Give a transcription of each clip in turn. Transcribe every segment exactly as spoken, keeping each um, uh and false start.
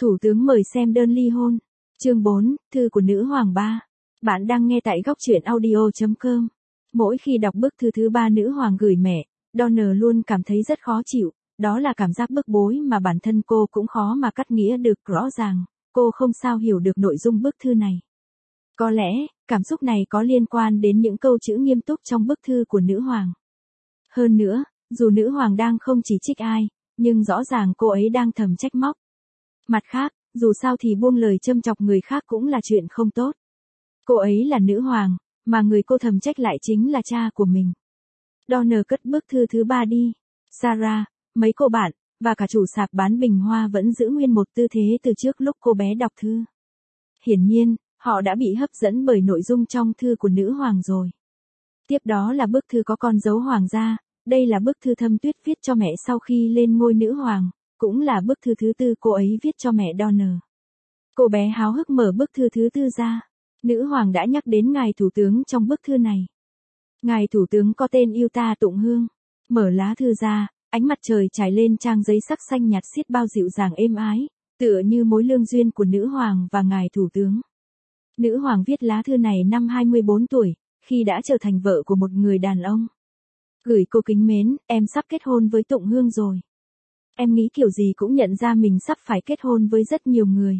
Thủ tướng mời xem đơn ly hôn. Chương bốn, thư của nữ hoàng ba. Bạn đang nghe tại góc truyện audio chấm com. Mỗi khi đọc bức thư thứ ba nữ hoàng gửi mẹ, Donna luôn cảm thấy rất khó chịu, đó là cảm giác bức bối mà bản thân cô cũng khó mà cắt nghĩa được rõ ràng, cô không sao hiểu được nội dung bức thư này. Có lẽ, cảm xúc này có liên quan đến những câu chữ nghiêm túc trong bức thư của nữ hoàng. Hơn nữa, dù nữ hoàng đang không chỉ trích ai, nhưng rõ ràng cô ấy đang thầm trách móc. Mặt khác, dù sao thì buông lời châm chọc người khác cũng là chuyện không tốt. Cô ấy là nữ hoàng, mà người cô thầm trách lại chính là cha của mình. Donna cất bức thư thứ ba đi. Sarah, mấy cô bạn, và cả chủ sạp bán bình hoa vẫn giữ nguyên một tư thế từ trước lúc cô bé đọc thư. Hiển nhiên, họ đã bị hấp dẫn bởi nội dung trong thư của nữ hoàng rồi. Tiếp đó là bức thư có con dấu hoàng gia, đây là bức thư Thâm Tuyết viết cho mẹ sau khi lên ngôi nữ hoàng, cũng là bức thư thứ tư cô ấy viết cho mẹ Donna. Cô bé háo hức mở bức thư thứ tư ra. Nữ hoàng đã nhắc đến ngài thủ tướng trong bức thư này. Ngài thủ tướng có tên yêu ta tụng hương. Mở lá thư ra, ánh mặt trời trải lên trang giấy sắc xanh nhạt xiết bao dịu dàng êm ái, tựa như mối lương duyên của nữ hoàng và ngài thủ tướng. Nữ hoàng viết lá thư này năm hai mươi bốn tuổi, khi đã trở thành vợ của một người đàn ông. Gửi cô kính mến, em sắp kết hôn với Tụng Hương rồi. Em nghĩ kiểu gì cũng nhận ra mình sắp phải kết hôn với rất nhiều người.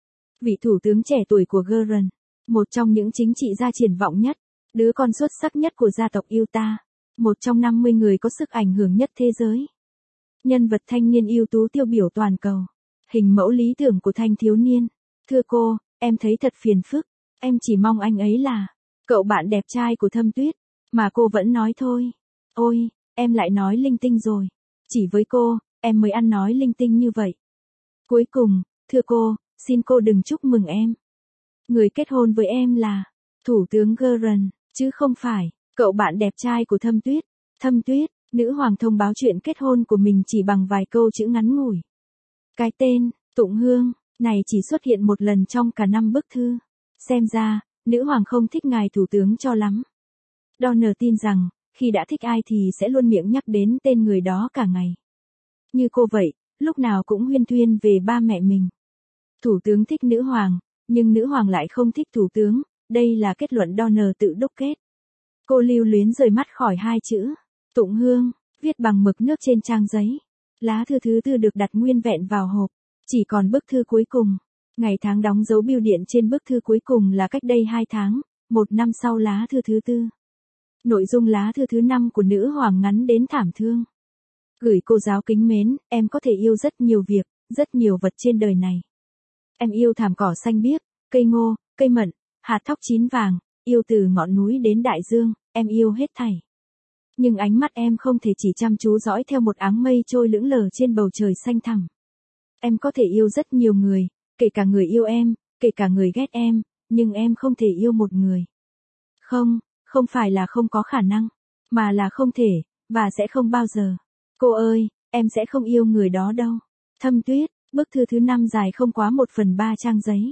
Vị thủ tướng trẻ tuổi của Geren, một trong những chính trị gia triển vọng nhất, đứa con xuất sắc nhất của gia tộc Utah, một trong năm mươi người có sức ảnh hưởng nhất thế giới. Nhân vật thanh niên ưu tú tiêu biểu toàn cầu, hình mẫu lý tưởng của thanh thiếu niên. Thưa cô, em thấy thật phiền phức, em chỉ mong anh ấy là cậu bạn đẹp trai của Thâm Tuyết, mà cô vẫn nói thôi. Ôi, em lại nói linh tinh rồi. Chỉ với cô, em mới ăn nói linh tinh như vậy. Cuối cùng, thưa cô, xin cô đừng chúc mừng em. Người kết hôn với em là Thủ tướng Geren, chứ không phải cậu bạn đẹp trai của Thâm Tuyết. Thâm Tuyết, nữ hoàng thông báo chuyện kết hôn của mình chỉ bằng vài câu chữ ngắn ngủi. Cái tên, Tụng Hương, này chỉ xuất hiện một lần trong cả năm bức thư. Xem ra, nữ hoàng không thích ngài thủ tướng cho lắm. Donna tin rằng, khi đã thích ai thì sẽ luôn miệng nhắc đến tên người đó cả ngày. Như cô vậy, lúc nào cũng huyên thuyên về ba mẹ mình. Thủ tướng thích nữ hoàng, nhưng nữ hoàng lại không thích thủ tướng, đây là kết luận Donna tự đúc kết. Cô lưu luyến rời mắt khỏi hai chữ Tụng Hương, viết bằng mực nước trên trang giấy. Lá thư thứ tư được đặt nguyên vẹn vào hộp, chỉ còn bức thư cuối cùng. Ngày tháng đóng dấu bưu điện trên bức thư cuối cùng là cách đây hai tháng, một năm sau lá thư thứ tư. Nội dung lá thư thứ năm của nữ hoàng ngắn đến thảm thương. Gửi cô giáo kính mến, em có thể yêu rất nhiều việc, rất nhiều vật trên đời này. Em yêu thảm cỏ xanh biếc, cây ngô, cây mận, hạt thóc chín vàng, yêu từ ngọn núi đến đại dương, em yêu hết thảy. Nhưng ánh mắt em không thể chỉ chăm chú dõi theo một áng mây trôi lững lờ trên bầu trời xanh thẳm. Em có thể yêu rất nhiều người, kể cả người yêu em, kể cả người ghét em, nhưng em không thể yêu một người. Không, không phải là không có khả năng, mà là không thể, và sẽ không bao giờ. Cô ơi, em sẽ không yêu người đó đâu. Thâm Tuyết, bức thư thứ năm dài không quá một phần ba trang giấy.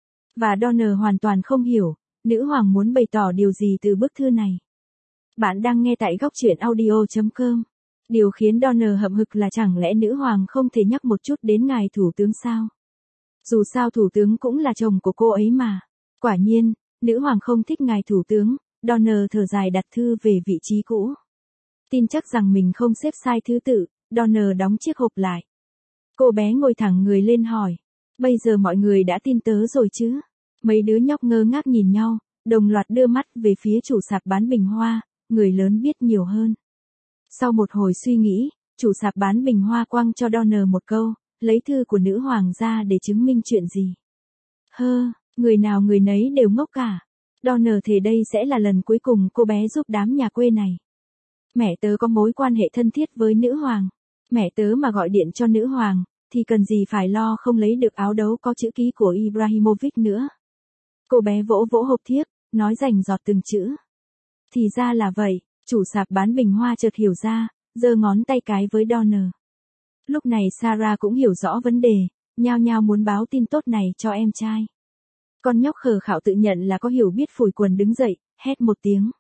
Và Donna hoàn toàn không hiểu, nữ hoàng muốn bày tỏ điều gì từ bức thư này. Bạn đang nghe tại góc truyện audio chấm com. Điều khiến Donna hậm hực là chẳng lẽ nữ hoàng không thể nhắc một chút đến ngài thủ tướng sao? Dù sao thủ tướng cũng là chồng của cô ấy mà. Quả nhiên, nữ hoàng không thích ngài thủ tướng, Donna thở dài đặt thư về vị trí cũ. Tin chắc rằng mình không xếp sai thứ tự, Donna đóng chiếc hộp lại. Cô bé ngồi thẳng người lên hỏi. Bây giờ mọi người đã tin tớ rồi chứ? Mấy đứa nhóc ngơ ngác nhìn nhau, đồng loạt đưa mắt về phía chủ sạp bán bình hoa, người lớn biết nhiều hơn. Sau một hồi suy nghĩ, chủ sạp bán bình hoa quăng cho Donna một câu, lấy thư của nữ hoàng ra để chứng minh chuyện gì. Hơ, người nào người nấy đều ngốc cả. Donna thề đây sẽ là lần cuối cùng cô bé giúp đám nhà quê này. Mẹ tớ có mối quan hệ thân thiết với nữ hoàng. Mẹ tớ mà gọi điện cho nữ hoàng, thì cần gì phải lo không lấy được áo đấu có chữ ký của Ibrahimovic nữa. Cô bé vỗ vỗ hộp thiếp, nói rành giọt từng chữ. Thì ra là vậy, chủ sạp bán bình hoa chợt hiểu ra, giơ ngón tay cái với Donna. Lúc này Sarah cũng hiểu rõ vấn đề, nhao nhao muốn báo tin tốt này cho em trai. Con nhóc khờ khạo tự nhận là có hiểu biết phủi quần đứng dậy, hét một tiếng.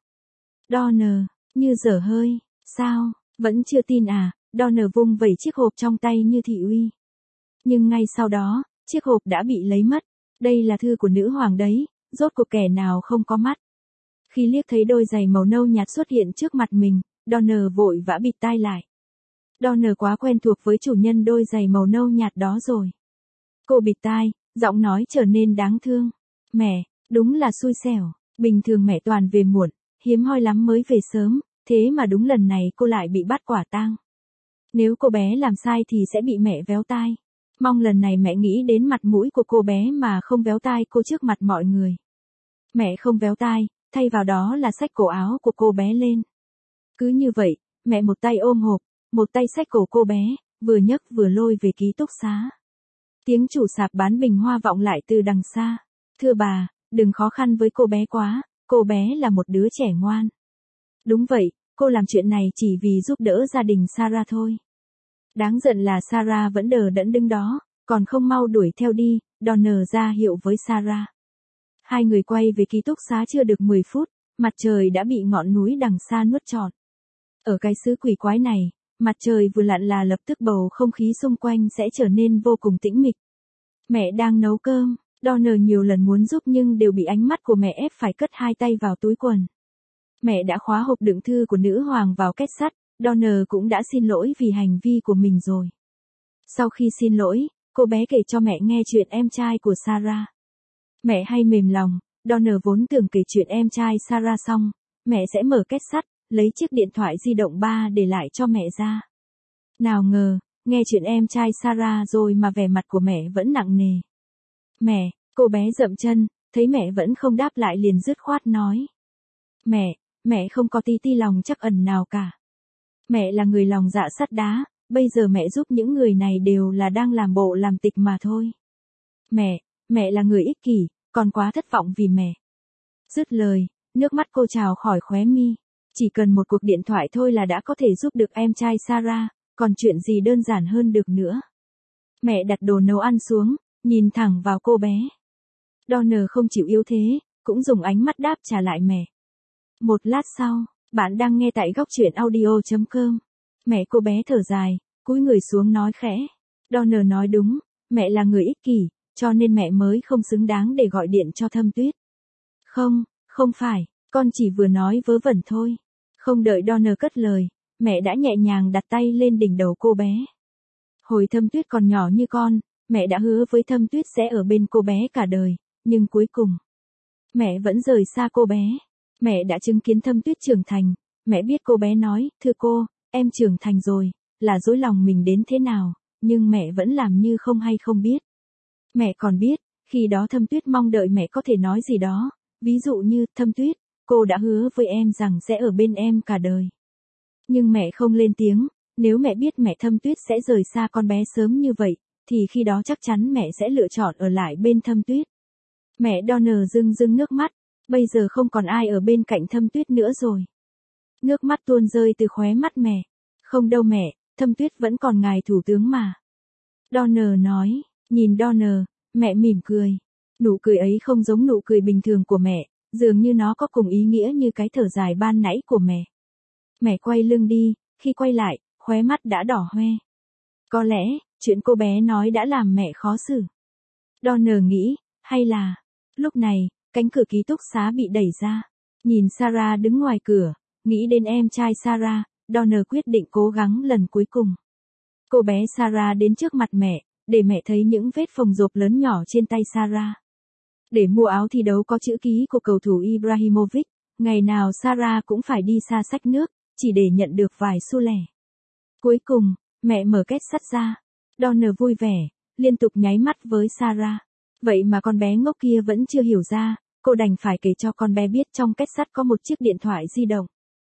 Donna, như dở hơi, sao, vẫn chưa tin à? Donna vung vẩy chiếc hộp trong tay như thị uy. Nhưng ngay sau đó, Chiếc hộp đã bị lấy mất. Đây là thư của nữ hoàng đấy, rốt cuộc kẻ nào không có mắt. Khi liếc thấy đôi giày màu nâu nhạt xuất hiện trước mặt mình, Donner vội vã bịt tai lại. Donner quá quen thuộc với chủ nhân đôi giày màu nâu nhạt đó rồi. Cô bịt tai, giọng nói trở nên đáng thương. Mẹ, đúng là xui xẻo, bình thường mẹ toàn về muộn, hiếm hoi lắm mới về sớm, thế mà đúng lần này cô lại bị bắt quả tang. Nếu cô bé làm sai thì sẽ bị mẹ véo tai. Mong lần này mẹ nghĩ đến mặt mũi của cô bé mà không véo tai cô trước mặt mọi người. Mẹ không véo tai, thay vào đó là xách cổ áo của cô bé lên. Cứ như vậy, mẹ một tay ôm hộp, một tay xách cổ cô bé, vừa nhấc vừa lôi về ký túc xá. Tiếng chủ sạp bán bình hoa vọng lại từ đằng xa. Thưa bà, đừng khó khăn với cô bé quá, cô bé là một đứa trẻ ngoan. Đúng vậy, cô làm chuyện này chỉ vì giúp đỡ gia đình Sarah thôi. Đáng giận là Sarah vẫn đờ đẫn đứng đó, còn không mau đuổi theo đi, Donner ra hiệu với Sarah. Hai người quay về ký túc xá chưa được mười phút, mặt trời đã bị ngọn núi đằng xa nuốt trọn. Ở cái xứ quỷ quái này, mặt trời vừa lặn là lập tức bầu không khí xung quanh sẽ trở nên vô cùng tĩnh mịch. Mẹ đang nấu cơm, Donner nhiều lần muốn giúp nhưng đều bị ánh mắt của mẹ ép phải cất hai tay vào túi quần. Mẹ đã khóa hộp đựng thư của nữ hoàng vào két sắt, Donner cũng đã xin lỗi vì hành vi của mình rồi. Sau khi xin lỗi, cô bé kể cho mẹ nghe chuyện em trai của Sarah. Mẹ hay mềm lòng, Donner vốn tưởng kể chuyện em trai Sarah xong, mẹ sẽ mở két sắt, lấy chiếc điện thoại di động ba để lại cho mẹ ra. Nào ngờ, nghe chuyện em trai Sarah rồi mà vẻ mặt của mẹ vẫn nặng nề. Mẹ, cô bé dậm chân, thấy mẹ vẫn không đáp lại liền dứt khoát nói. Mẹ, mẹ không có tí ti lòng trắc ẩn nào cả. Mẹ là người lòng dạ sắt đá, bây giờ mẹ giúp những người này đều là đang làm bộ làm tịch mà thôi. Mẹ, mẹ là người ích kỷ, còn quá thất vọng vì mẹ. Dứt lời, nước mắt cô trào khỏi khóe mi. Chỉ cần một cuộc điện thoại thôi là đã có thể giúp được em trai Sarah, còn chuyện gì đơn giản hơn được nữa. Mẹ đặt đồ nấu ăn xuống, nhìn thẳng vào cô bé. Donner không chịu yếu thế, cũng dùng ánh mắt đáp trả lại mẹ. Một lát sau, bạn đang nghe tại góc truyện audio chấm com. Mẹ cô bé thở dài, cúi người xuống nói khẽ. Donner nói đúng, mẹ là người ích kỷ, cho nên mẹ mới không xứng đáng để gọi điện cho Thâm Tuyết. Không, không phải, con chỉ vừa nói vớ vẩn thôi. Không đợi Donner cất lời, mẹ đã nhẹ nhàng đặt tay lên đỉnh đầu cô bé. Hồi Thâm Tuyết còn nhỏ như con, mẹ đã hứa với Thâm Tuyết sẽ ở bên cô bé cả đời, nhưng cuối cùng, mẹ vẫn rời xa cô bé. Mẹ đã chứng kiến Thâm Tuyết trưởng thành, mẹ biết cô bé nói, thưa cô, em trưởng thành rồi, là dối lòng mình đến thế nào, nhưng mẹ vẫn làm như không hay không biết. Mẹ còn biết, khi đó Thâm Tuyết mong đợi mẹ có thể nói gì đó, ví dụ như, Thâm Tuyết, cô đã hứa với em rằng sẽ ở bên em cả đời. Nhưng mẹ không lên tiếng, nếu mẹ biết mẹ Thâm Tuyết sẽ rời xa con bé sớm như vậy, thì khi đó chắc chắn mẹ sẽ lựa chọn ở lại bên Thâm Tuyết. Mẹ Donner rưng rưng nước mắt, bây giờ không còn ai ở bên cạnh Thâm Tuyết nữa rồi. Nước mắt tuôn rơi từ khóe mắt mẹ. Không đâu mẹ, Thâm Tuyết vẫn còn ngài thủ tướng mà. Donner nói, nhìn Donner, mẹ mỉm cười. Nụ cười ấy không giống nụ cười bình thường của mẹ, dường như nó có cùng ý nghĩa như cái thở dài ban nãy của mẹ. Mẹ quay lưng đi, khi quay lại, khóe mắt đã đỏ hoe. Có lẽ, chuyện cô bé nói đã làm mẹ khó xử. Donner nghĩ, hay là, lúc này, cánh cửa ký túc xá bị đẩy ra. Nhìn Sarah đứng ngoài cửa, nghĩ đến em trai Sarah, Donner quyết định cố gắng lần cuối cùng. Cô bé Sarah đến trước mặt mẹ, để mẹ thấy những vết phồng rộp lớn nhỏ trên tay Sarah. Để mua áo thi đấu có chữ ký của cầu thủ Ibrahimovic, ngày nào Sarah cũng phải đi xa xách nước, chỉ để nhận được vài xu lẻ. Cuối cùng, mẹ mở két sắt ra. Donner vui vẻ, liên tục nháy mắt với Sarah. Vậy mà con bé ngốc kia vẫn chưa hiểu ra, cô đành phải kể cho con bé biết trong két sắt có một chiếc điện thoại di động.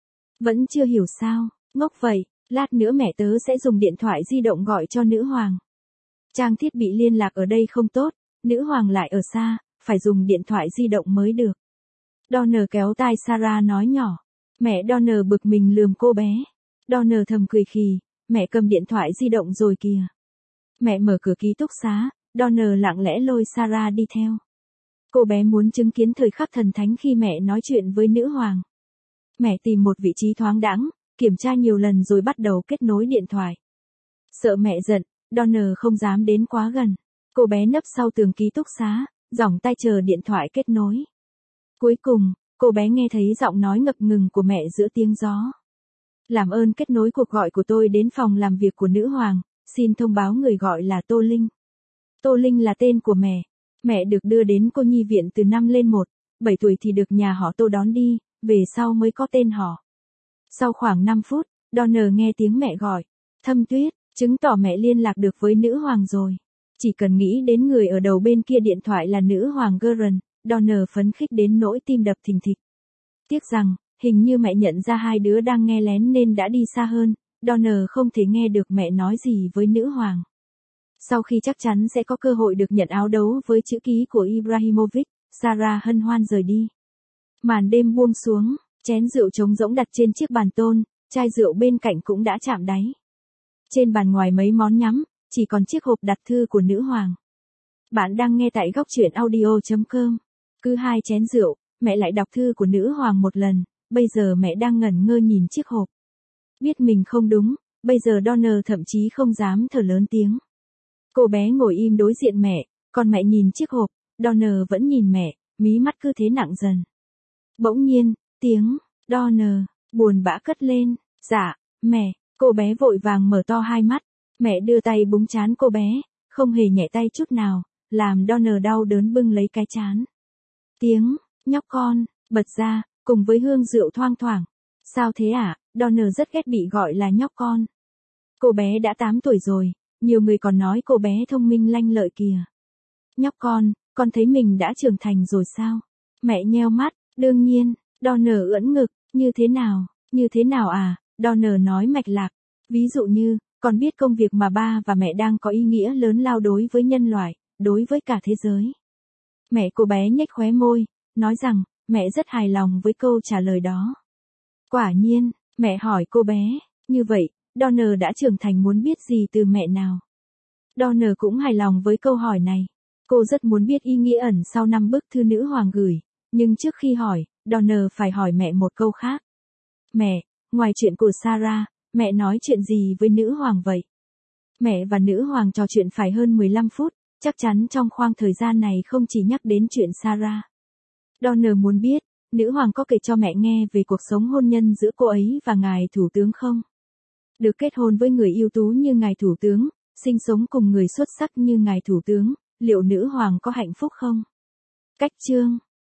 Vẫn chưa hiểu sao, ngốc vậy, lát nữa mẹ tớ sẽ dùng điện thoại di động gọi cho nữ hoàng. Trang thiết bị liên lạc ở đây không tốt, nữ hoàng lại ở xa, phải dùng điện thoại di động mới được. Donner kéo tai Sarah nói nhỏ. Mẹ Donner bực mình lườm cô bé. Donner thầm cười khì, mẹ cầm điện thoại di động rồi kìa. Mẹ mở cửa ký túc xá, Donner lặng lẽ lôi Sarah đi theo. Cô bé muốn chứng kiến thời khắc thần thánh khi mẹ nói chuyện với nữ hoàng. Mẹ tìm một vị trí thoáng đãng, kiểm tra nhiều lần rồi bắt đầu kết nối điện thoại. Sợ mẹ giận, Donner không dám đến quá gần. Cô bé nấp sau tường ký túc xá, giỏng tay chờ điện thoại kết nối. Cuối cùng, cô bé nghe thấy giọng nói ngập ngừng của mẹ giữa tiếng gió. Làm ơn kết nối cuộc gọi của tôi đến phòng làm việc của nữ hoàng, xin thông báo người gọi là Tô Linh. Tô Linh là tên của mẹ. Mẹ được đưa đến cô nhi viện từ năm lên một, bảy tuổi thì được nhà họ Tô đón đi, về sau mới có tên họ. Sau khoảng năm phút, Donner nghe tiếng mẹ gọi. Thâm Tuyết, chứng tỏ mẹ liên lạc được với nữ hoàng rồi. Chỉ cần nghĩ đến người ở đầu bên kia điện thoại là nữ hoàng Gurren, Donner phấn khích đến nỗi tim đập thình thịch. Tiếc rằng, hình như mẹ nhận ra hai đứa đang nghe lén nên đã đi xa hơn, Donner không thể nghe được mẹ nói gì với nữ hoàng. Sau khi chắc chắn sẽ có cơ hội được nhận áo đấu với chữ ký của Ibrahimovic, Sarah hân hoan rời đi. Màn đêm buông xuống, chén rượu trống rỗng đặt trên chiếc bàn tôn, chai rượu bên cạnh cũng đã chạm đáy. Trên bàn ngoài mấy món nhắm, chỉ còn chiếc hộp đặt thư của nữ hoàng. Bạn đang nghe tại góc truyện audio chấm com. Cứ hai chén rượu, mẹ lại đọc thư của nữ hoàng một lần, bây giờ mẹ đang ngẩn ngơ nhìn chiếc hộp. Biết mình không đúng, bây giờ Donner thậm chí không dám thở lớn tiếng. Cô bé ngồi im đối diện mẹ, còn mẹ nhìn chiếc hộp, Donner vẫn nhìn mẹ, mí mắt cứ thế nặng dần. Bỗng nhiên, tiếng, Donner, buồn bã cất lên, dạ, mẹ, cô bé vội vàng mở to hai mắt, mẹ đưa tay búng trán cô bé, không hề nhẹ tay chút nào, làm Donner đau đớn bưng lấy cái trán. Tiếng, nhóc con, bật ra, cùng với hương rượu thoang thoảng. Sao thế ạ? À? Donner rất ghét bị gọi là nhóc con. Cô bé đã tám tuổi rồi, nhiều người còn nói cô bé thông minh lanh lợi kìa. Nhóc con, con thấy mình đã trưởng thành rồi sao? Mẹ nheo mắt, đương nhiên, Donner ưỡn ngực, như thế nào, như thế nào à? Donner nói mạch lạc, ví dụ như, con biết công việc mà ba và mẹ đang có ý nghĩa lớn lao đối với nhân loại, đối với cả thế giới. Mẹ cô bé nhếch khóe môi, nói rằng, mẹ rất hài lòng với câu trả lời đó. Quả nhiên, mẹ hỏi cô bé, như vậy, Donner đã trưởng thành muốn biết gì từ mẹ nào? Donner cũng hài lòng với câu hỏi này. Cô rất muốn biết ý nghĩa ẩn sau năm bức thư nữ hoàng gửi, nhưng trước khi hỏi, Donner phải hỏi mẹ một câu khác. Mẹ, ngoài chuyện của Sarah, mẹ nói chuyện gì với nữ hoàng vậy? Mẹ và nữ hoàng trò chuyện phải hơn mười lăm phút, chắc chắn trong khoảng thời gian này không chỉ nhắc đến chuyện Sarah. Donner muốn biết, nữ hoàng có kể cho mẹ nghe về cuộc sống hôn nhân giữa cô ấy và ngài thủ tướng không? Được kết hôn với người ưu tú như ngài thủ tướng, sinh sống cùng người xuất sắc như ngài thủ tướng, liệu nữ hoàng có hạnh phúc không? Cách chương